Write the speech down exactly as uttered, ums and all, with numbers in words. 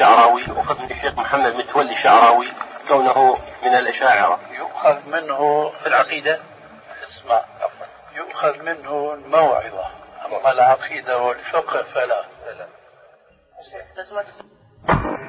الشعراوي وفضل الشيخ محمد متولي الشعراوي كونه من الأشاعرة؟ يؤخذ منه في العقيدة اسمع يؤخذ منه الموعظة، أما العقيدة والفقه فلا.